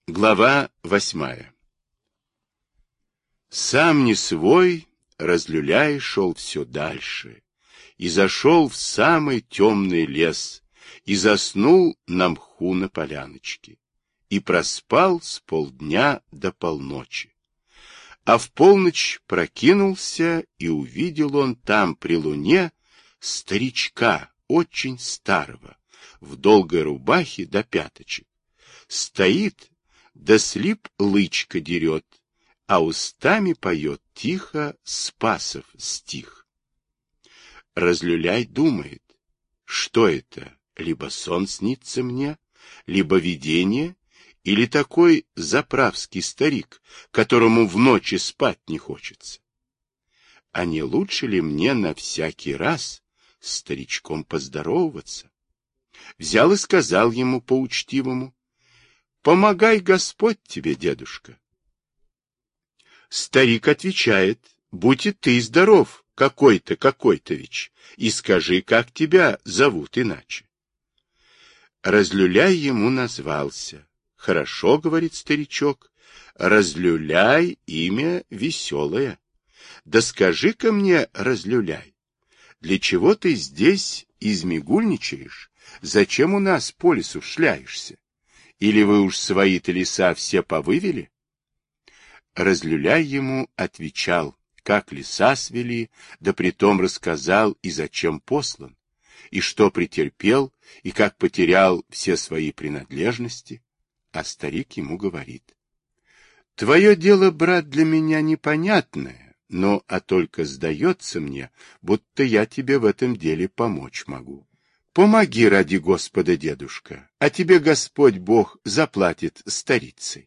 Глава 8. Сам не свой, разлюляй шел все дальше, и зашел в самый темный лес, и заснул на мху на поляночке, и проспал с полдня до полночи. А в полночь прокинулся, и увидел он там при луне старичка, очень старого, в долгой рубахе до пяточек. Стоит, да слип лычко дерет, а устами поет тихо Спасов стих. Разлюляй думает, что это, либо сон снится мне, либо видение, или такой заправский старик, которому в ночи спать не хочется. А не лучше ли мне на всякий раз с старичком поздороваться? Взял и сказал ему по-учтивому: «Помогай Господь тебе, дедушка». Старик отвечает: «Будь и ты здоров, какой-то, какой-то-вич, и скажи, как тебя зовут иначе». Разлюляй ему назвался. «Хорошо, — говорит старичок, — Разлюляй имя веселое. Да скажи-ка мне, Разлюляй, для чего ты здесь измигульничаешь? Зачем у нас по лесу шляешься? Или вы уж свои-то леса все повывели?» Разлюляй ему отвечал, как леса свели, да притом рассказал, и зачем послан, и что претерпел, и как потерял все свои принадлежности. А старик ему говорит: «Твое дело, брат, для меня непонятное, но только сдается мне, будто я тебе в этом деле помочь могу. Помоги ради Господа, дедушка, а тебе Господь Бог заплатит старицей».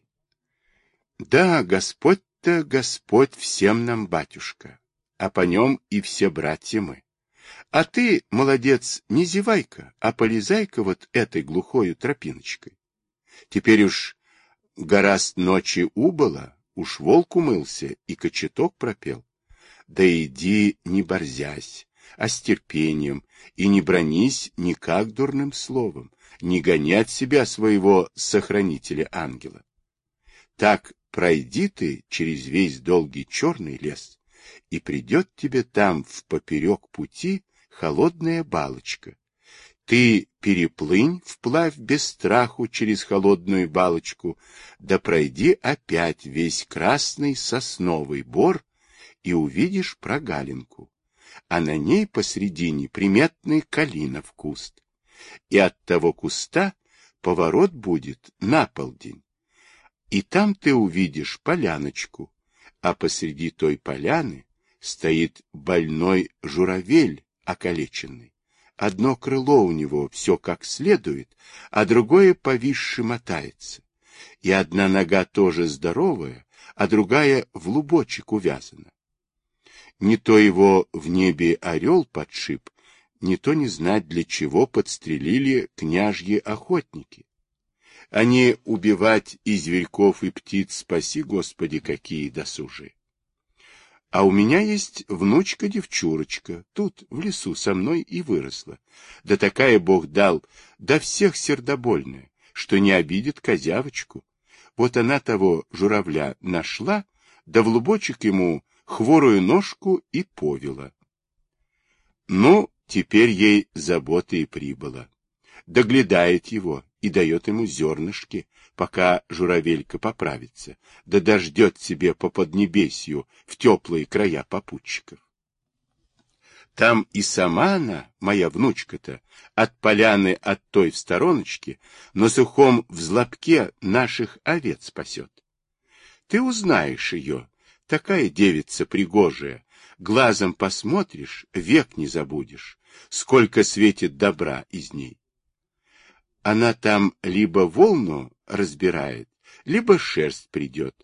Да, Господь-то Господь всем нам, батюшка, а по нем и все братья мы. А ты, молодец, не зевай-ка, а полезай-ка вот этой глухою тропиночкой. Теперь уж гораст ночи убыло, уж волк умылся и кочеток пропел. Да иди, не борзясь, а с терпением, и не бронись никак дурным словом, не гони от себя своего сохранителя-ангела. Так пройди ты через весь долгий черный лес, и придет тебе там в поперек пути холодная балочка. Ты переплынь вплавь без страху через холодную балочку, да пройди опять весь красный сосновый бор, и увидишь прогалинку, а на ней посредине приметный калинов куст. И от того куста поворот будет на полдень. И там ты увидишь поляночку, а посреди той поляны стоит больной журавель околеченный. Одно крыло у него все как следует, а другое повисше мотается. И одна нога тоже здоровая, а другая в лубочек увязана. Не то его в небе орел подшиб, не то не знать, для чего подстрелили княжьи охотники. Они убивать и зверьков, и птиц, спаси, Господи, какие досужие. А у меня есть внучка-девчурочка, тут, в лесу, со мной и выросла. Да такая Бог дал, да всех сердобольная, что не обидит козявочку. Вот она того журавля нашла, да в лубочек ему хворую ножку и повела. Ну, теперь ей забота и прибыла. Доглядает его и дает ему зернышки, пока журавелька поправится, да дождет себе по поднебесью в теплые края попутчиков. Там и сама она, моя внучка-то, от поляны от той в стороночке, на сухом взлобке наших овец пасет. Ты узнаешь ее, такая девица пригожая, глазом посмотришь, век не забудешь, сколько светит добра из ней. Она там либо волну разбирает, либо шерсть придет.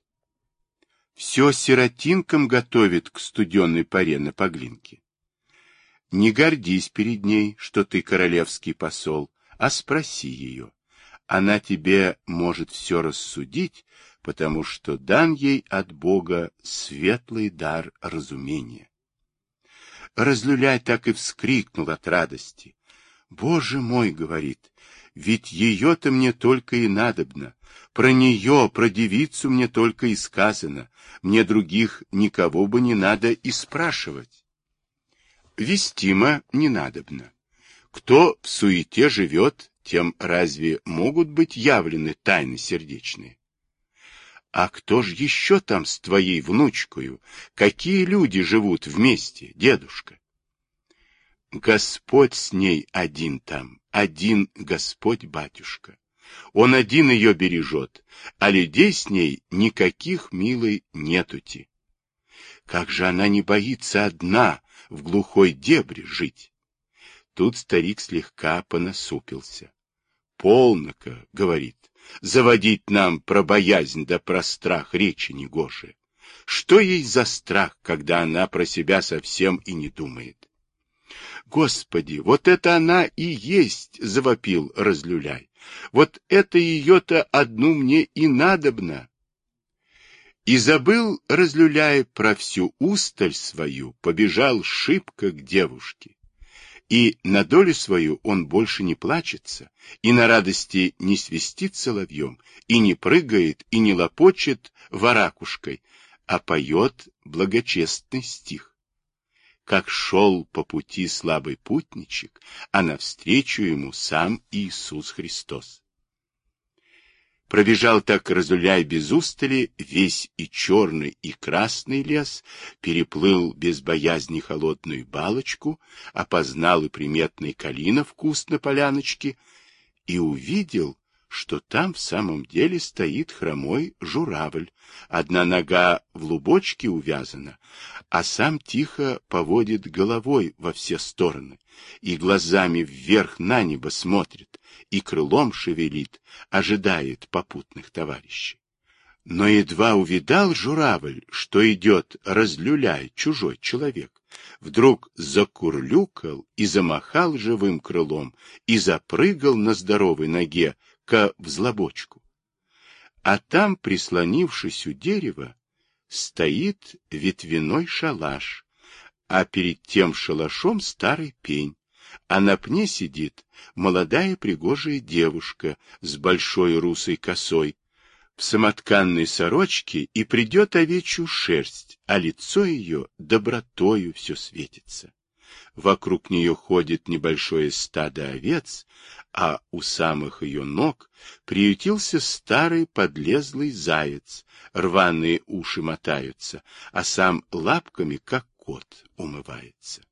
Все сиротинкам готовит к студенной поре на Поглинке. Не гордись перед ней, что ты королевский посол, а спроси ее. Она тебе может все рассудить, потому что дан ей от Бога светлый дар разумения. Разлюляй так и вскрикнул от радости. «Боже мой, — говорит, Ведь ее-то мне только и надобно. Про нее, про девицу мне только и сказано. Мне других никого бы не надо и спрашивать. Вестимо не надобно. Кто в суете живет, тем разве могут быть явлены тайны сердечные? А кто ж еще там с твоей внучкою? Какие люди живут вместе, дедушка? Господь с ней один там, один Господь, батюшка. Он один ее бережет, а людей с ней никаких, милой, нетути. Как же она не боится одна в глухой дебре жить? Тут старик слегка понасупился. Полно-ка, говорит, заводить нам про боязнь да про страх речи негоже. Что ей за страх, когда она про себя совсем и не думает? Господи, вот это она и есть, завопил Разлюляй. Вот это ее-то одну мне и надобно. И забыл Разлюляй про всю усталь свою, побежал шибко к девушке. И на долю свою он больше не плачется, и на радости не свистит соловьем, и не прыгает, и не лопочет воракушкой, а поет благочестный стих. Как шел по пути слабый путничек, а навстречу ему сам Иисус Христос. Пробежал так Разлюляй без устали весь и черный, и красный лес, переплыл без боязни холодную балочку, опознал и приметный калина вкус на поляночке и увидел, что там в самом деле стоит хромой журавль. Одна нога в лубочке увязана, а сам тихо поводит головой во все стороны и глазами вверх на небо смотрит, и крылом шевелит, ожидает попутных товарищей. Но едва увидал журавль, что идет Разлюляй, чужой человек, вдруг закурлюкал и замахал живым крылом и запрыгал на здоровой ноге ко взлобочку. А там, прислонившись у дерева, стоит ветвяной шалаш, а перед тем шалашом старый пень, а на пне сидит молодая пригожая девушка с большой русой косой, в самотканной сорочке, и придет овечью шерсть, а лицо ее добротою все светится. Вокруг нее ходит небольшое стадо овец, а у самых ее ног приютился старый подлезлый заяц, рваные уши мотаются, а сам лапками, как кот, умывается.